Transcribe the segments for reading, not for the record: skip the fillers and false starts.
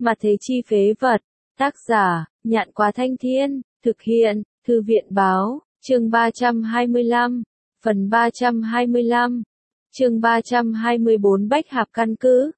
Mà thế chi phế vật. Tác giả, Nhạn Quá Thanh Thiên, thực hiện, Thư viện Báo, chương 325, phần 325, chương 324 Bách Hạp căn cứ,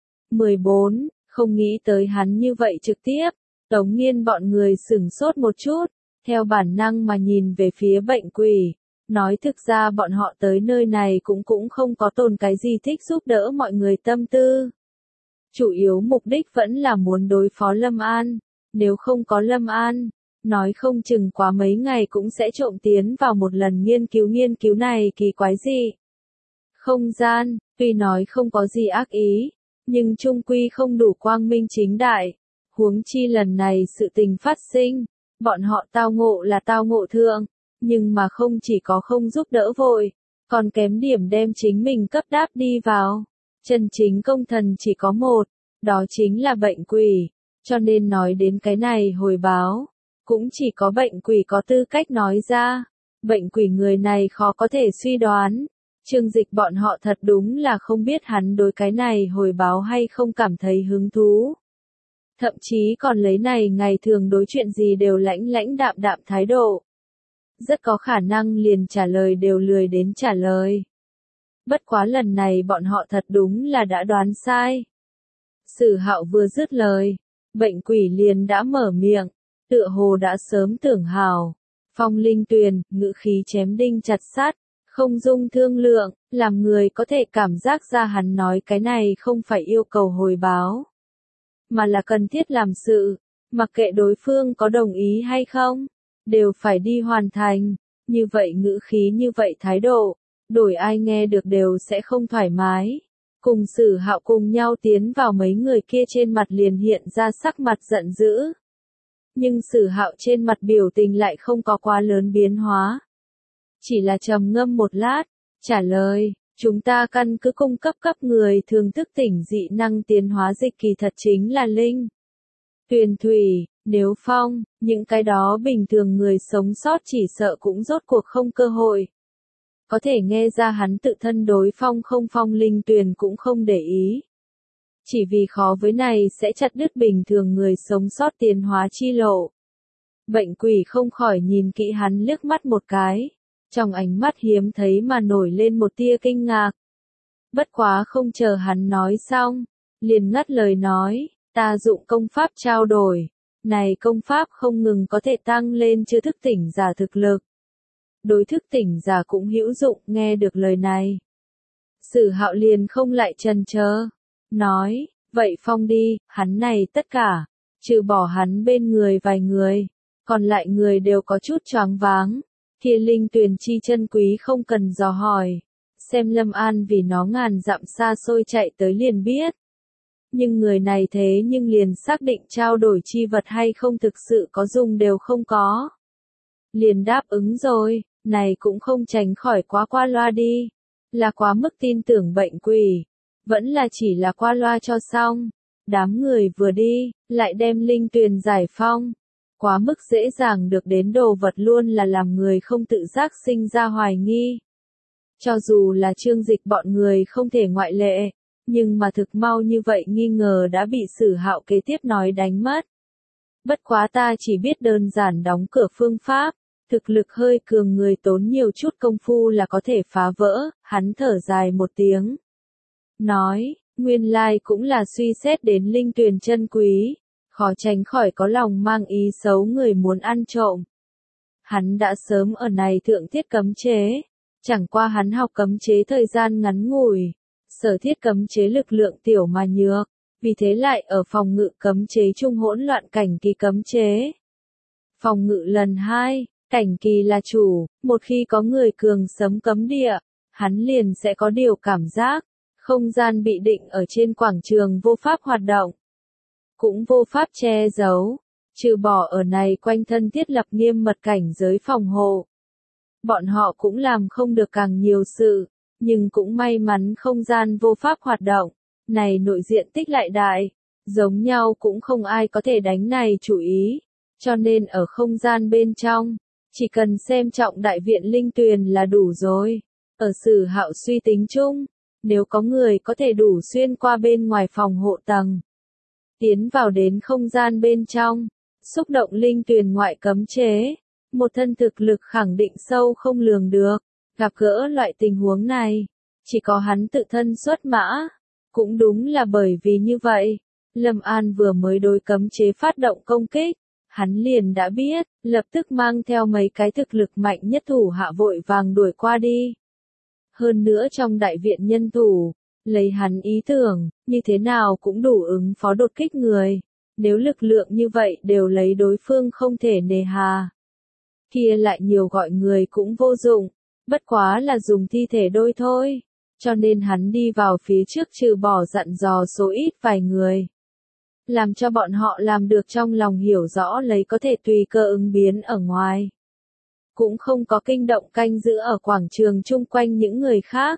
14, không nghĩ tới hắn như vậy trực tiếp, Tống Nghiên bọn người sửng sốt một chút, theo bản năng mà nhìn về phía bệnh quỷ, nói thực ra bọn họ tới nơi này cũng không có tồn cái gì thích giúp đỡ mọi người tâm tư. Chủ yếu mục đích vẫn là muốn đối phó Lâm An, nếu không có Lâm An, nói không chừng quá mấy ngày cũng sẽ trộm tiến vào một lần nghiên cứu này kỳ quái gì. Không gian, tuy nói không có gì ác ý, nhưng chung quy không đủ quang minh chính đại, huống chi lần này sự tình phát sinh, bọn họ tao ngộ là tao ngộ thượng, nhưng mà không chỉ có không giúp đỡ vội, còn kém điểm đem chính mình cấp đáp đi vào. Chân chính công thần chỉ có một, đó chính là bệnh quỷ, cho nên nói đến cái này hồi báo, cũng chỉ có bệnh quỷ có tư cách nói ra, bệnh quỷ người này khó có thể suy đoán. Trương Dịch bọn họ thật đúng là không biết hắn đối cái này hồi báo hay không cảm thấy hứng thú. Thậm chí còn lấy này ngày thường đối chuyện gì đều lãnh đạm thái độ. Rất có khả năng liền trả lời đều lười đến trả lời. Bất quá lần này bọn họ thật đúng là đã đoán sai. Sử Hạo vừa dứt lời, bệnh quỷ liền đã mở miệng, tựa hồ đã sớm tưởng hào. Phong Linh Tuyền, ngữ khí chém đinh chặt sắt, không dung thương lượng, làm người có thể cảm giác ra hắn nói cái này không phải yêu cầu hồi báo, mà là cần thiết làm sự, mặc kệ đối phương có đồng ý hay không, đều phải đi hoàn thành. Như vậy ngữ khí như vậy thái độ, đổi ai nghe được đều sẽ không thoải mái. Cùng Sử Hạo cùng nhau tiến vào mấy người kia trên mặt liền hiện ra sắc mặt giận dữ. Nhưng Sử Hạo trên mặt biểu tình lại không có quá lớn biến hóa. Chỉ là trầm ngâm một lát, trả lời, chúng ta căn cứ cung cấp người thường thức tỉnh dị năng tiến hóa dịch kỳ thật chính là Linh Tuyền Thủy, nếu Phong, những cái đó bình thường người sống sót chỉ sợ cũng rốt cuộc không cơ hội. Có thể nghe ra hắn tự thân đối Phong Linh Tuyền cũng không để ý. Chỉ vì khó với này sẽ chặt đứt bình thường người sống sót tiến hóa chi lộ. Bệnh quỷ không khỏi nhìn kỹ hắn liếc mắt một cái. Trong ánh mắt hiếm thấy mà nổi lên một tia kinh ngạc. Bất quá không chờ hắn nói xong, liền ngắt lời nói, ta dụng công pháp trao đổi. Này công pháp không ngừng có thể tăng lên chưa thức tỉnh giả thực lực. Đối thức tỉnh giả cũng hữu dụng. Nghe được lời này, Sử Hạo liền không lại chần chờ, nói, vậy Phong đi, hắn này tất cả, trừ bỏ hắn bên người vài người, còn lại người đều có chút choáng váng. Kia Linh Tuyền chi chân quý không cần dò hỏi, xem Lâm An vì nó ngàn dặm xa xôi chạy tới liền biết. Nhưng người này thế nhưng liền xác định trao đổi chi vật hay không thực sự có dùng đều không có. Liền đáp ứng rồi, này cũng không tránh khỏi quá qua loa đi. Là quá mức tin tưởng bệnh quỷ, vẫn là chỉ là qua loa cho xong. Đám người vừa đi, lại đem Linh Tuyền giải phong. Quá mức dễ dàng được đến đồ vật luôn là làm người không tự giác sinh ra hoài nghi. Cho dù là Trương Dịch bọn người không thể ngoại lệ, nhưng mà thực mau như vậy nghi ngờ đã bị Sử Hạo kế tiếp nói đánh mất. Bất quá ta chỉ biết đơn giản đóng cửa phương pháp, thực lực hơi cường người tốn nhiều chút công phu là có thể phá vỡ. Hắn thở dài một tiếng, nói, nguyên lai cũng là suy xét đến Linh Tuyền chân quý, khó tránh khỏi có lòng mang ý xấu người muốn ăn trộm. Hắn đã sớm ở này thượng thiết cấm chế, chẳng qua hắn học cấm chế thời gian ngắn ngủi, sở thiết cấm chế lực lượng tiểu mà nhược, vì thế lại ở phòng ngự cấm chế trung hỗn loạn cảnh kỳ cấm chế. Phòng ngự lần 2, cảnh kỳ là chủ, một khi có người cường sấm cấm địa, hắn liền sẽ có điều cảm giác, không gian bị định ở trên quảng trường vô pháp hoạt động, cũng vô pháp che giấu, trừ bỏ ở này quanh thân thiết lập nghiêm mật cảnh giới phòng hộ. Bọn họ cũng làm không được càng nhiều sự, nhưng cũng may mắn không gian vô pháp hoạt động, này nội diện tích lại đại, giống nhau cũng không ai có thể đánh này chủ ý, cho nên ở không gian bên trong, chỉ cần xem trọng đại viện Linh Tuyền là đủ rồi. Ở Sử Hạo suy tính chung, nếu có người có thể đủ xuyên qua bên ngoài phòng hộ tầng, tiến vào đến không gian bên trong, xúc động linh tuyền ngoại cấm chế, một thân thực lực khẳng định sâu không lường được, gặp gỡ loại tình huống này, chỉ có hắn tự thân xuất mã, cũng đúng là bởi vì như vậy, Lâm An vừa mới đối cấm chế phát động công kích, hắn liền đã biết, lập tức mang theo mấy cái thực lực mạnh nhất thủ hạ vội vàng đuổi qua đi. Hơn nữa trong đại viện nhân thủ, lấy hắn ý tưởng, như thế nào cũng đủ ứng phó đột kích người, nếu lực lượng như vậy đều lấy đối phương không thể nề hà. Kia lại nhiều gọi người cũng vô dụng, bất quá là dùng thi thể đôi thôi, cho nên hắn đi vào phía trước trừ bỏ dặn dò số ít vài người. Làm cho bọn họ làm được trong lòng hiểu rõ lấy có thể tùy cơ ứng biến ở ngoài. Cũng không có kinh động canh giữ ở quảng trường chung quanh những người khác.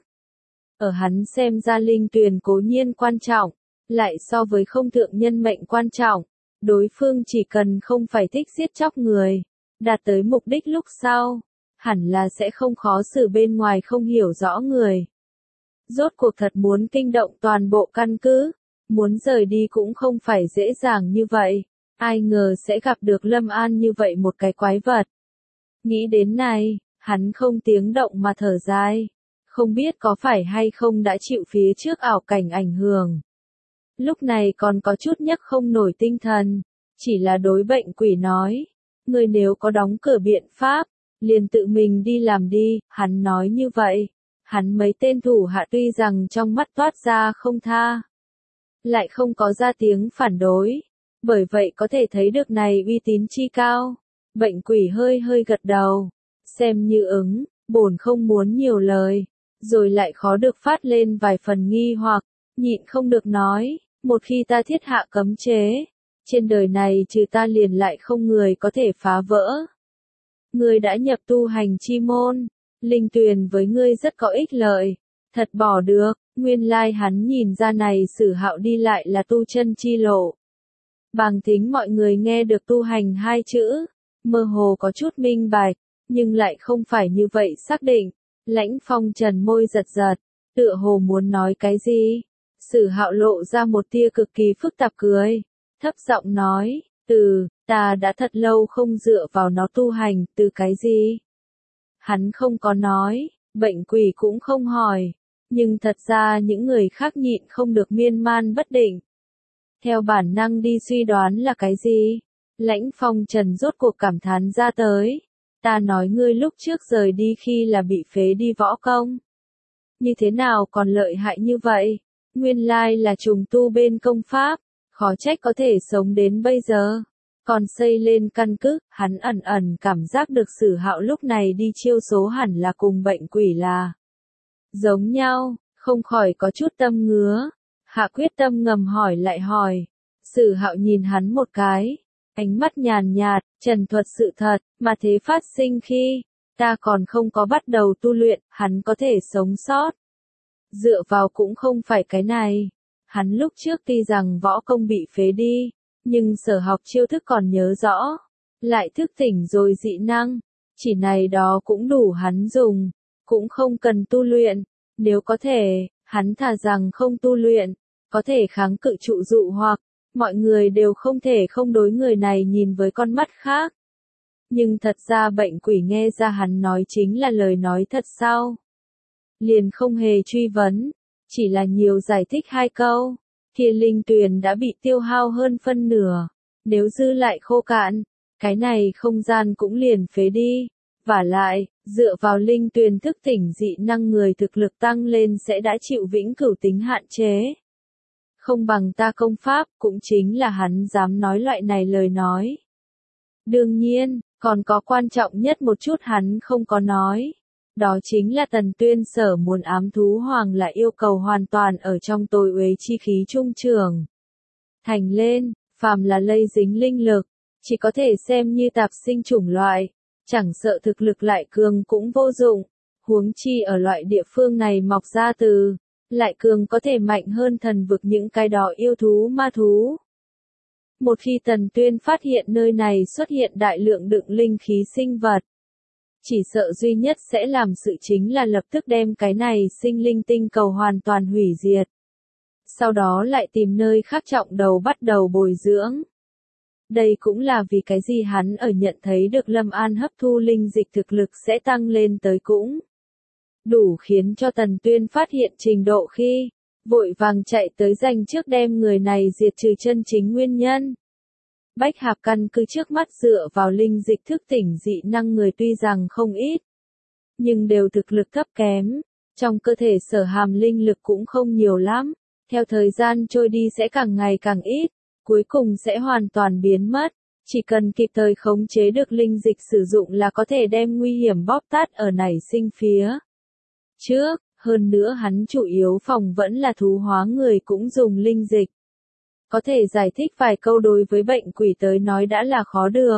Ở hắn xem ra linh tuyền cố nhiên quan trọng, lại so với không thượng nhân mệnh quan trọng, đối phương chỉ cần không phải thích giết chóc người, đạt tới mục đích lúc sau, hẳn là sẽ không khó xử bên ngoài không hiểu rõ người. Rốt cuộc thật muốn kinh động toàn bộ căn cứ, muốn rời đi cũng không phải dễ dàng như vậy, ai ngờ sẽ gặp được Lâm An như vậy một cái quái vật. Nghĩ đến này, hắn không tiếng động mà thở dài, không biết có phải hay không đã chịu phía trước ảo cảnh ảnh hưởng. Lúc này còn có chút nhấc không nổi tinh thần, chỉ là đối bệnh quỷ nói, người nếu có đóng cửa biện pháp, liền tự mình đi làm đi, hắn nói như vậy. Hắn mấy tên thủ hạ tuy rằng trong mắt toát ra không tha, lại không có ra tiếng phản đối, bởi vậy có thể thấy được này uy tín chi cao. Bệnh quỷ hơi hơi gật đầu, xem như ứng, bổn không muốn nhiều lời, rồi lại khó được phát lên vài phần nghi hoặc, nhịn không được nói, một khi ta thiết hạ cấm chế, trên đời này trừ ta liền lại không người có thể phá vỡ. Ngươi đã nhập tu hành chi môn, linh tuyền với ngươi rất có ích lợi, thật bỏ được, nguyên lai hắn nhìn ra này Sử Hạo đi lại là tu chân chi lộ. Bàng thính mọi người nghe được tu hành hai chữ, mơ hồ có chút minh bạch, nhưng lại không phải như vậy xác định. Lãnh Phong Trần môi giật giật, tựa hồ muốn nói cái gì. Sử Hạo lộ ra một tia cực kỳ phức tạp cười, thấp giọng nói, ta đã thật lâu không dựa vào nó tu hành, từ cái gì? Hắn không có nói, bệnh quỷ cũng không hỏi, nhưng thật ra những người khác nhịn không được miên man bất định. Theo bản năng đi suy đoán là cái gì? Lãnh Phong Trần rốt cuộc cảm thán ra tới. Ta nói ngươi lúc trước rời đi khi là bị phế đi võ công. Như thế nào còn lợi hại như vậy? Nguyên lai là trùng tu bên công pháp, khó trách có thể sống đến bây giờ. Còn xây lên căn cứ, hắn ẩn ẩn cảm giác được Sử Hạo lúc này đi chiêu số hẳn là cùng bệnh quỷ là giống nhau, không khỏi có chút tâm ngứa. Hạ quyết tâm ngầm hỏi lại hỏi. Sử Hạo nhìn hắn một cái, ánh mắt nhàn nhạt, trần thuật sự thật, mà thế phát sinh khi ta còn không có bắt đầu tu luyện, hắn có thể sống sót. Dựa vào cũng không phải cái này. Hắn lúc trước tuy rằng võ công bị phế đi, nhưng sở học chiêu thức còn nhớ rõ, lại thức tỉnh rồi dị năng, chỉ này đó cũng đủ hắn dùng, cũng không cần tu luyện, nếu có thể, hắn thà rằng không tu luyện, có thể kháng cự trụ dụ hoặc, mọi người đều không thể không đối người này nhìn với con mắt khác. Nhưng thật ra bệnh quỷ nghe ra hắn nói chính là lời nói thật sao? Liền không hề truy vấn, chỉ là nhiều giải thích hai câu. Kia linh tuyền đã bị tiêu hao hơn phân nửa, nếu dư lại khô cạn, cái này không gian cũng liền phế đi. Vả lại, dựa vào linh tuyền thức tỉnh dị năng người thực lực tăng lên sẽ đã chịu vĩnh cửu tính hạn chế. Không bằng ta công pháp, cũng chính là hắn dám nói loại này lời nói. Đương nhiên, còn có quan trọng nhất một chút hắn không có nói. Đó chính là Tần Tuyên sở muốn ám thú hoàng là yêu cầu hoàn toàn ở trong tối uế chi khí trung trường. Thành lên, phàm là lây dính linh lực, chỉ có thể xem như tạp sinh chủng loại, chẳng sợ thực lực lại cường cũng vô dụng, huống chi ở loại địa phương này mọc ra từ, lại cường có thể mạnh hơn thần vực những cái đó yêu thú ma thú. Một khi Tần Tuyên phát hiện nơi này xuất hiện đại lượng đựng linh khí sinh vật, chỉ sợ duy nhất sẽ làm sự chính là lập tức đem cái này sinh linh tinh cầu hoàn toàn hủy diệt. sau đó lại tìm nơi khác trọng đầu bắt đầu bồi dưỡng. Đây cũng là vì cái gì hắn ở nhận thấy được Lâm An hấp thu linh dịch thực lực sẽ tăng lên tới cũng đủ khiến cho Tần Tuyên phát hiện trình độ khi vội vàng chạy tới giành trước đem người này diệt trừ chân chính nguyên nhân. Bách Hạp căn cứ trước mắt dựa vào linh dịch thức tỉnh dị năng người tuy rằng không ít, nhưng đều thực lực thấp kém, trong cơ thể sở hàm linh lực cũng không nhiều lắm, theo thời gian trôi đi sẽ càng ngày càng ít, cuối cùng sẽ hoàn toàn biến mất, chỉ cần kịp thời khống chế được linh dịch sử dụng là có thể đem nguy hiểm bóp tát ở nảy sinh phía trước, hơn nữa hắn chủ yếu phòng vẫn là thú hóa người cũng dùng linh dịch. Có thể giải thích vài câu đối với bệnh quỷ tới nói đã là khó được.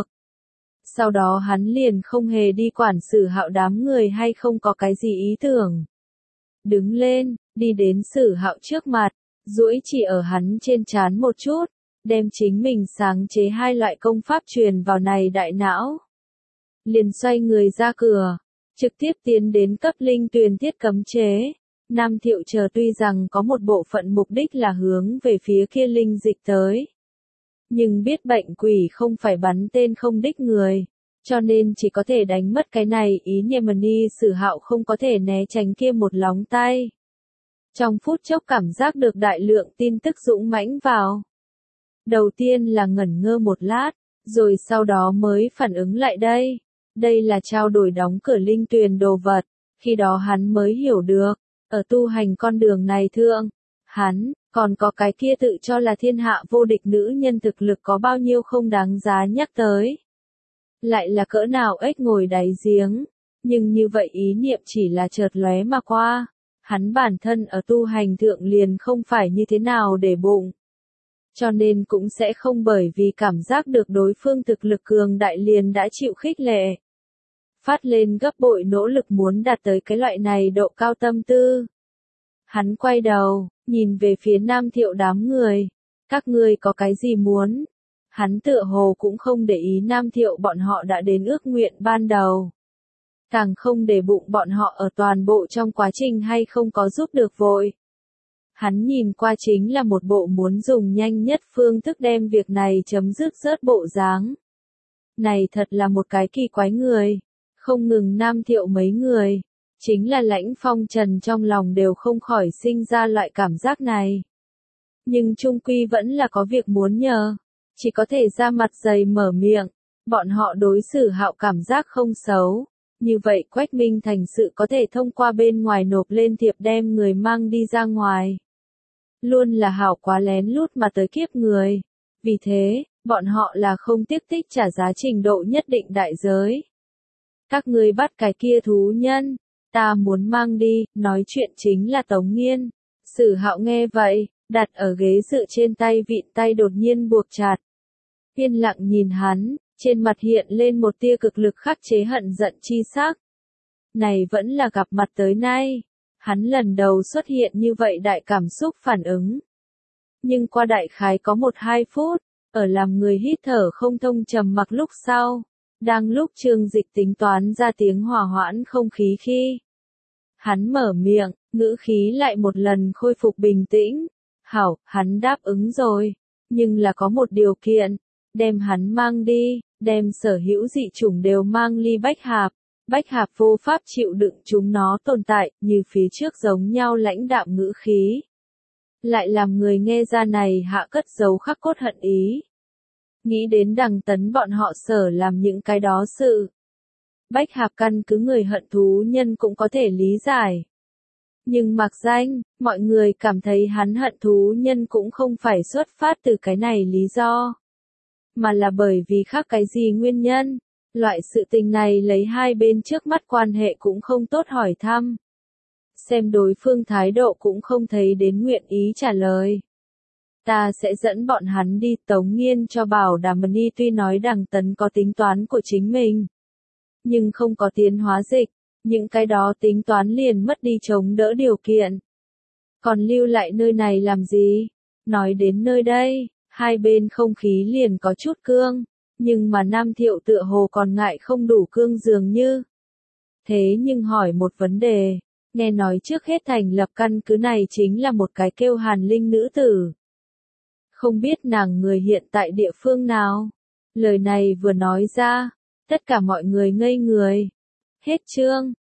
Sau đó hắn liền không hề đi quản Sử Hạo đám người hay không có cái gì ý tưởng. Đứng lên, đi đến Sử Hạo trước mặt, duỗi chỉ ở hắn trên trán một chút, đem chính mình sáng chế hai loại công pháp truyền vào này đại não. Liền xoay người ra cửa, trực tiếp tiến đến cấp linh tuyền thiết cấm chế. Nam Thiệu chờ tuy rằng có một bộ phận mục đích là hướng về phía kia linh dịch tới. Nhưng biết bệnh quỷ không phải bắn tên không đích người, cho nên chỉ có thể đánh mất cái này ý Yemeni Sử Hạo không có thể né tránh kia một lóng tay. Trong phút chốc cảm giác được đại lượng tin tức dũng mãnh vào. Đầu tiên là ngẩn ngơ một lát, rồi sau đó mới phản ứng lại đây. Đây là trao đổi đóng cửa linh tuyền đồ vật, khi đó hắn mới hiểu được. Ở tu hành con đường này thượng, hắn, còn có cái kia tự cho là thiên hạ vô địch nữ nhân thực lực có bao nhiêu không đáng giá nhắc tới. Lại là cỡ nào ếch ngồi đáy giếng, nhưng như vậy ý niệm chỉ là chợt lóe mà qua. Hắn bản thân ở tu hành thượng liền không phải như thế nào để bụng. Cho nên cũng sẽ không bởi vì cảm giác được đối phương thực lực cường đại liền đã chịu khích lệ. Phát lên gấp bội nỗ lực muốn đạt tới cái loại này độ cao tâm tư. Hắn quay đầu, nhìn về phía Nam Thiệu đám người. Các ngươi có cái gì muốn? Hắn tựa hồ cũng không để ý Nam Thiệu bọn họ đã đến ước nguyện ban đầu. Càng không để bụng bọn họ ở toàn bộ trong quá trình hay không có giúp được vội. Hắn nhìn qua chính là một bộ muốn dùng nhanh nhất phương thức đem việc này chấm dứt rớt bộ dáng. Này thật là một cái kỳ quái người. Không ngừng Nam Thiệu mấy người, chính là Lãnh Phong Trần trong lòng đều không khỏi sinh ra loại cảm giác này. Nhưng chung quy vẫn là có việc muốn nhờ, chỉ có thể ra mặt dày mở miệng, bọn họ đối xử Hạo cảm giác không xấu. Như vậy Quách Minh thành sự có thể thông qua bên ngoài nộp lên thiệp đem người mang đi ra ngoài. Luôn là Hạo quá lén lút mà tới kiếp người. Vì thế, bọn họ là không tiếc tích trả giá trình độ nhất định đại giới. Các ngươi bắt cái kia thú nhân, ta muốn mang đi, nói chuyện chính là Tống Nghiên. Sử Hạo nghe vậy, đặt ở ghế dựa trên tay vịn tay đột nhiên buộc chặt. Yên lặng nhìn hắn, trên mặt hiện lên một tia cực lực khắc chế hận giận chi sắc. Này vẫn là gặp mặt tới nay, hắn lần đầu xuất hiện như vậy đại cảm xúc phản ứng. Nhưng qua đại khái có 1-2 phút, ở làm người hít thở không thông trầm mặc lúc sau. Đang lúc Trương Dịch tính toán ra tiếng hòa hoãn không khí khi hắn mở miệng, ngữ khí lại một lần khôi phục bình tĩnh. Hảo, hắn đáp ứng rồi, nhưng là có một điều kiện, đem hắn mang đi, đem sở hữu dị chủng đều mang ly Bách Hạp. Bách Hạp vô pháp chịu đựng chúng nó tồn tại, như phía trước giống nhau lãnh đạm ngữ khí. Lại làm người nghe ra này hạ cất giấu khắc cốt hận ý. Nghĩ đến Đằng Tấn bọn họ sở làm những cái đó sự. Bách Hạp căn cứ người hận thú nhân cũng có thể lý giải. Nhưng mặc danh, mọi người cảm thấy hắn hận thú nhân cũng không phải xuất phát từ cái này lý do. Mà là bởi vì khác cái gì nguyên nhân. Loại sự tình này lấy hai bên trước mắt quan hệ cũng không tốt hỏi thăm. Xem đối phương thái độ cũng không thấy đến nguyện ý trả lời. Ta sẽ dẫn bọn hắn đi. Tống Nghiên cho bảo đảm Mani tuy nói Đằng Tấn có tính toán của chính mình. Nhưng không có tiến hóa dịch, những cái đó tính toán liền mất đi chống đỡ điều kiện. Còn lưu lại nơi này làm gì? Nói đến nơi đây, hai bên không khí liền có chút cương, nhưng mà Nam Thiệu tựa hồ còn ngại không đủ cương dường như. Thế nhưng hỏi một vấn đề, Nghe nói trước hết thành lập căn cứ này chính là một cái kêu Hàn Linh nữ tử. Không biết nàng người hiện tại địa phương nào. Lời này vừa nói ra, tất cả mọi người ngây người. Hết chương.